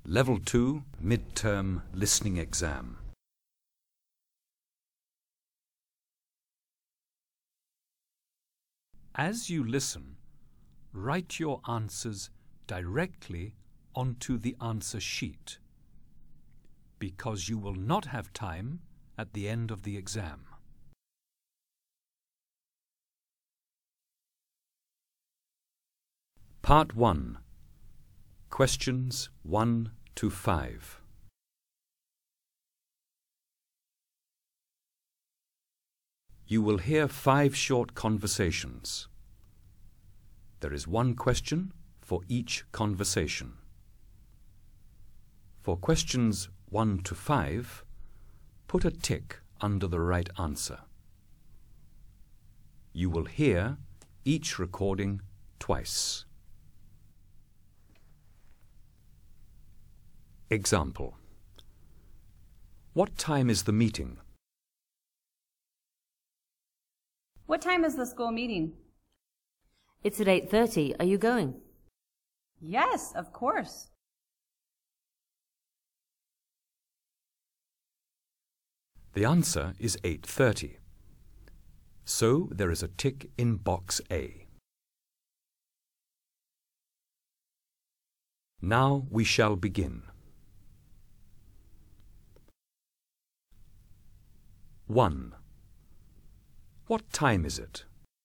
Level 2 Midterm Listening Exam. As you listen, write your answers directly onto the answer sheet, because you will not have time at the end of the exam. Part 1. Questions 1 to 5. You will hear 5 short conversations. There is 1 question for each conversation. For questions 1 to 5, put a tick under the right answer. You will hear each recording twice. Example. What time is the meeting? What time is the school meeting? It's at 8:30. Are you going? Yes, of course. The answer is 8:30. So there is a tick in box A. Now we shall begin. 1. What time is it?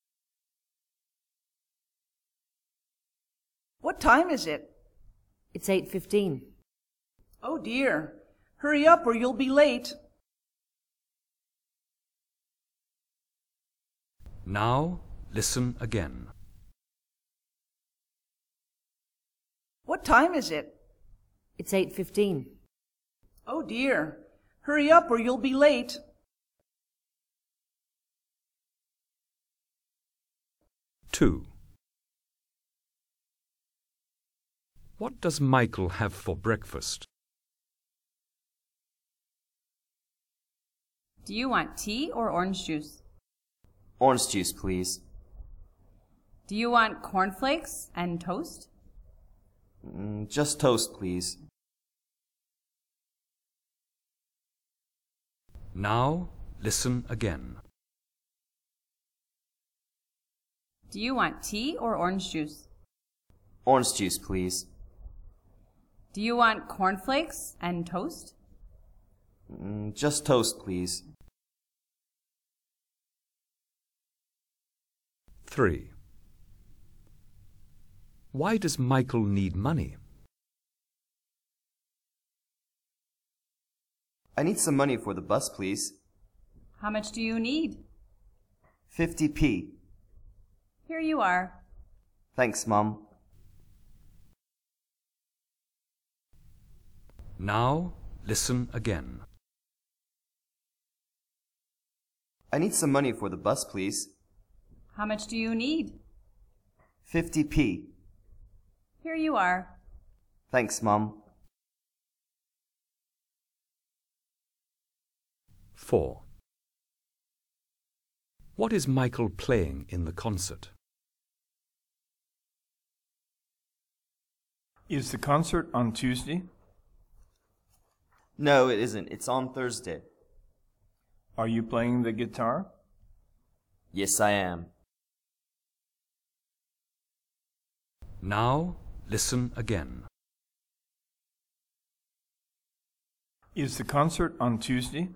What time is it? It's 8:15. Oh dear. Hurry up or you'll be late. Now listen again. What time is it? It's 8:15. Oh dear. Hurry up or you'll be late. 2. What does Michael have for breakfast? Do you want tea or orange juice? Orange juice, please. Do you want cornflakes and toast? Just toast, please. Now listen again. Do you want tea or orange juice? Orange juice, please. Do you want cornflakes and toast? Just toast, please. 3. Why does Michael need money? I need some money for the bus, please. How much do you need? 50p. Here you are. Thanks, Mom. Now listen again. I need some money for the bus, please. How much do you need? 50p. Here you are. Thanks, Mom. 4. What is Michael playing in the concert? Is the concert on Tuesday? No, it isn't. It's on Thursday. Are you playing the guitar? Yes, I am. Now listen again. Is the concert on Tuesday?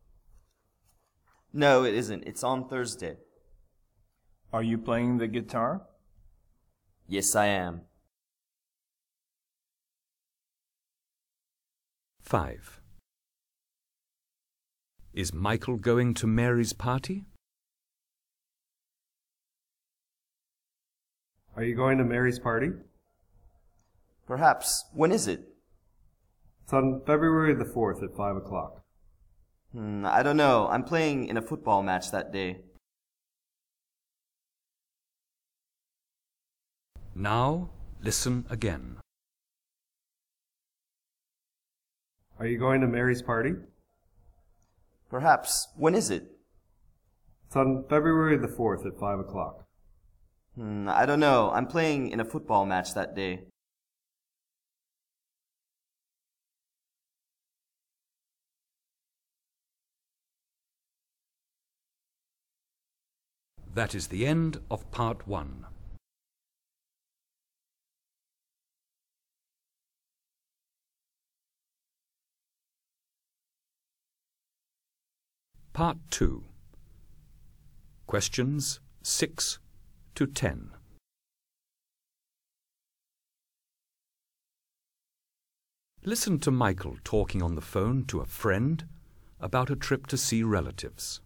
No, it isn't. It's on Thursday. Are you playing the guitar? Yes, I am. 5. Is Michael going to Mary's party? Are you going to Mary's party? Perhaps. When is it? It's on February the 4th at 5 o'clock. I don't know. I'm playing in a football match that day. Now listen again. Are you going to Mary's party? Perhaps. When is it? It's on February the 4th at 5 o'clock. I don't know. I'm playing in a football match that day. That is the end of part 1. Part 2. Questions 6 to 10. Listen to Michael talking on the phone to a friend about a trip to see relatives.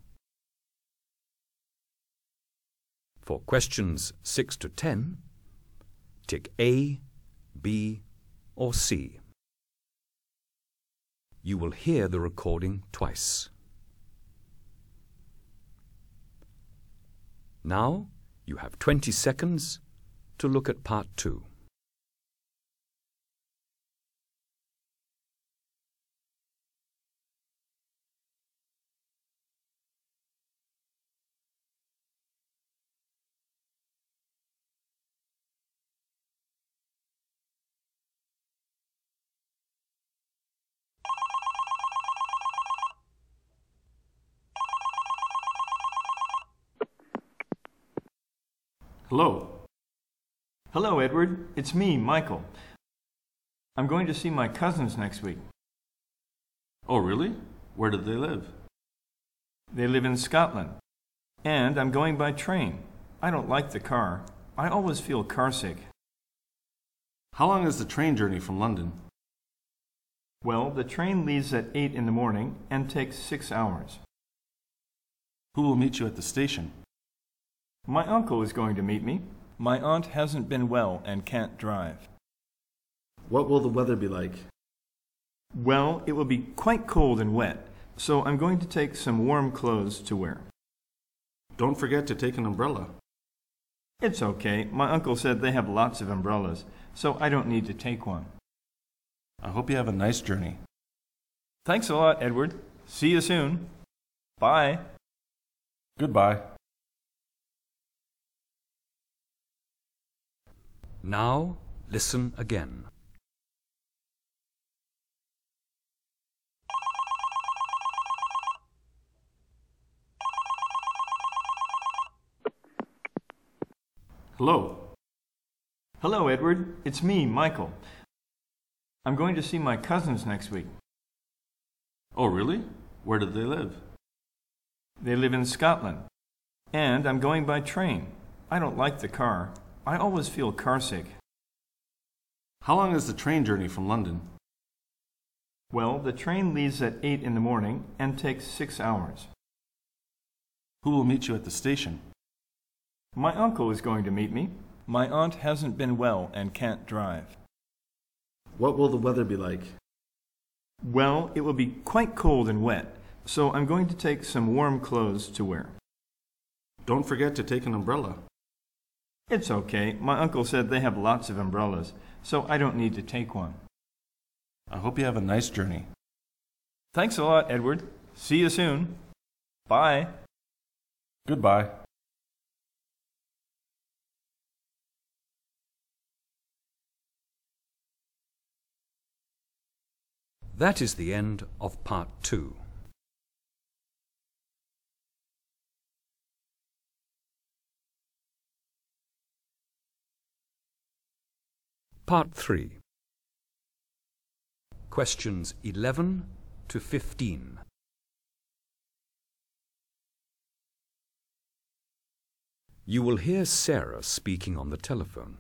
For questions 6 to 10, tick A, B, or C. You will hear the recording twice. Now you have 20 seconds to look at part 2. Hello. Hello, Edward. It's me, Michael. I'm going to see my cousins next week. Oh, really? Where do they live? They live in Scotland. And I'm going by train. I don't like the car. I always feel carsick. How long is the train journey from London? Well, the train leaves at 8 in the morning and takes 6 hours. Who will meet you at the station? My uncle is going to meet me. My aunt hasn't been well and can't drive. What will the weather be like? Well, it will be quite cold and wet, so I'm going to take some warm clothes to wear. Don't forget to take an umbrella. It's okay. My uncle said they have lots of umbrellas, so I don't need to take one. I hope you have a nice journey. Thanks a lot, Edward. See you soon. Bye. Goodbye. Now listen again. Hello. Hello, Edward. It's me, Michael. I'm going to see my cousins next week. Oh, really? Where do they live? They live in Scotland. And I'm going by train. I don't like the car. I always feel carsick. How long is the train journey from London? Well, the train leaves at 8 in the morning and takes 6 hours. Who will meet you at the station? My uncle is going to meet me. My aunt hasn't been well and can't drive. What will the weather be like? Well, it will be quite cold and wet, so I'm going to take some warm clothes to wear. Don't forget to take an umbrella. It's okay. My uncle said they have lots of umbrellas, so I don't need to take one. I hope you have a nice journey. Thanks a lot, Edward. See you soon. Bye. Goodbye. That is the end of part 2. Part 3. Questions 11 to 15. You will hear Sarah speaking on the telephone.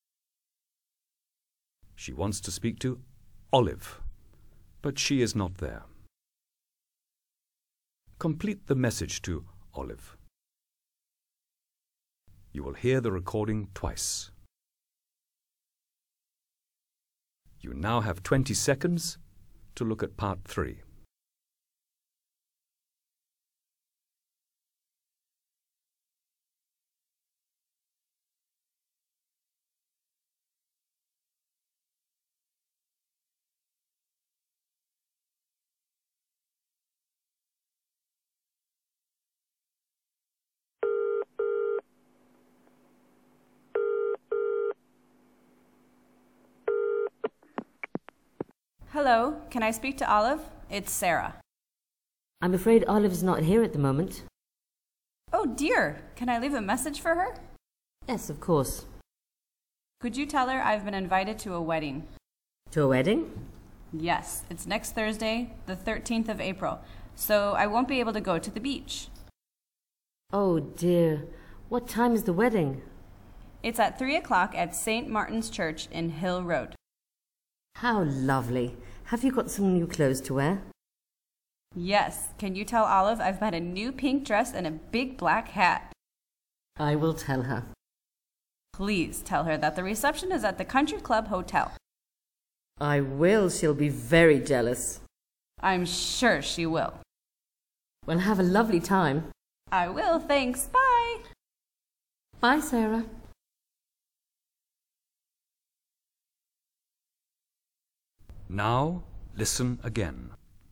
She wants to speak to Olive, but she is not there. Complete the message to Olive. You will hear the recording twice. You now have 20 seconds to look at part 3. Hello, can I speak to Olive? It's Sarah. I'm afraid Olive's not here at the moment. Oh Oh dear, can I leave a message for her? Yes, of course. Could you tell her I've been invited to a wedding? To a wedding? Yes, it's next Thursday, the 13th of April, so I won't be able to go to the beach. Oh dear. What time is the wedding? It's at 3 o'clock at St. Martin's Church in Hill Road. How lovely. Have you got some new clothes to wear? Yes, can you tell Olive I've bought a new pink dress and a big black hat? I will tell her. Please tell her that the reception is at the Country Club Hotel. I will. She'll be very jealous. I'm sure she will. Well, have a lovely time. I will, thanks. Bye. Bye, Sarah. Now listen again.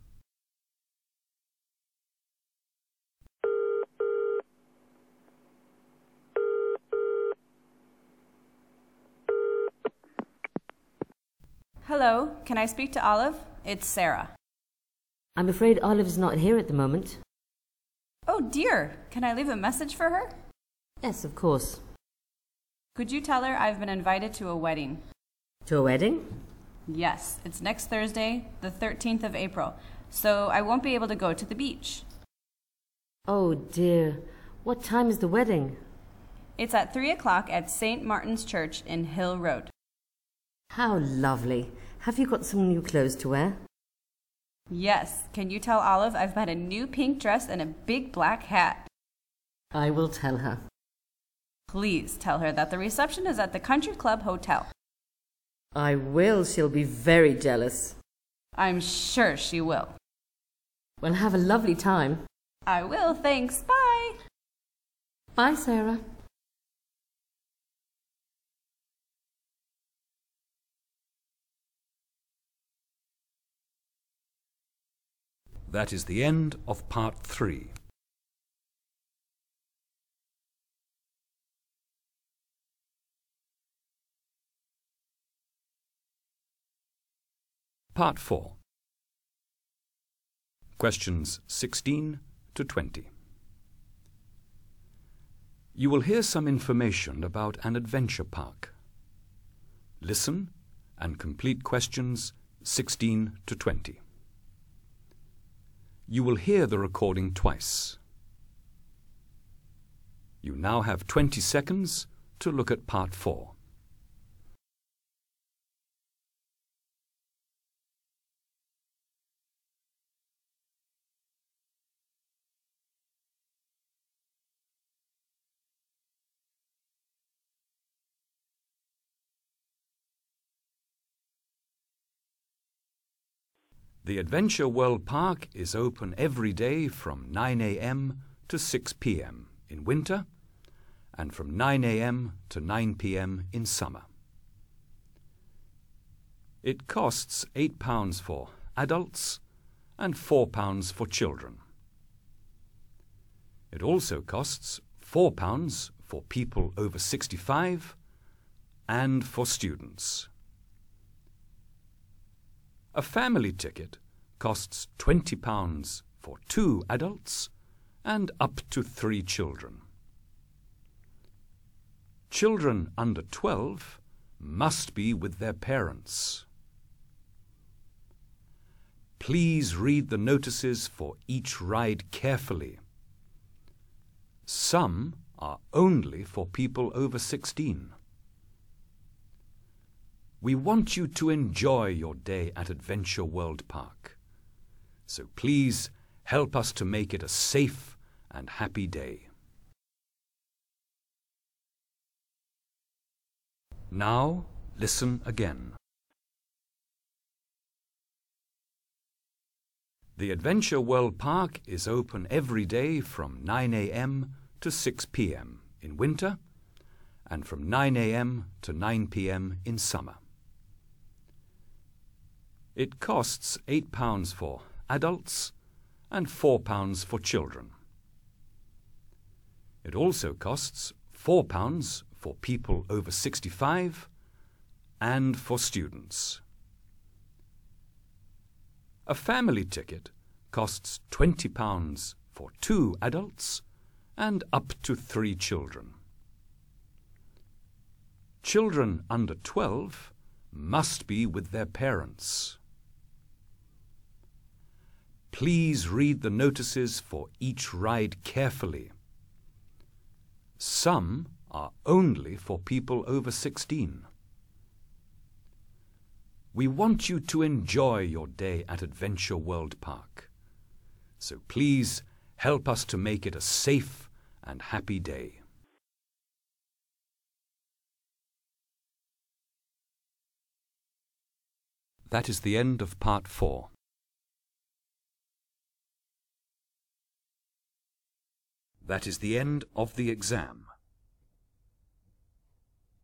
Hello, can I speak to Olive? It's Sarah. I'm afraid Olive's not here at the moment. Oh dear, can I leave a message for her? Yes, of course. Could you tell her I've been invited to a wedding? To a wedding? Yes, it's next Thursday, the 13th of April, so I won't be able to go to the beach. Oh dear. What time is the wedding? It's at 3 o'clock at St. Martin's Church in Hill Road. How lovely. Have you got some new clothes to wear? Yes, can you tell Olive I've bought a new pink dress and a big black hat? I will tell her. Please tell her that the reception is at the Country Club Hotel. I will. She'll be very jealous. I'm sure she will. Well, have a lovely time. I will, thanks. Bye. Bye, Sarah. That is the end of part 3. Part 4. Questions 16 to 20. You will hear some information about an adventure park. Listen and complete questions 16 to 20. You will hear the recording twice. You now have 20 seconds to look at part 4. The Adventure World Park is open every day from 9 a.m. to 6 p.m. in winter and from 9 a.m. to 9 p.m. in summer. It costs £8 for adults and £4 for children. It also costs £4 for people over 65 and for students. A family ticket costs £20 for 2 adults and up to 3 children. Children under 12 must be with their parents. Please read the notices for each ride carefully. Some are only for people over 16. We want you to enjoy your day at Adventure World Park. So please help us to make it a safe and happy day. Now listen again. The Adventure World Park is open every day from 9 a.m. to 6 p.m. in winter and from 9 a.m. to 9 p.m. in summer. It costs £8 for adults and £4 for children. It also costs £4 for people over 65 and for students. A family ticket costs £20 for 2 adults and up to 3 children. Children under 12 must be with their parents. Please read the notices for each ride carefully. Some are only for people over 16. We want you to enjoy your day at Adventure World Park. So please help us to make it a safe and happy day. That is the end of part 4. That is the end of the exam.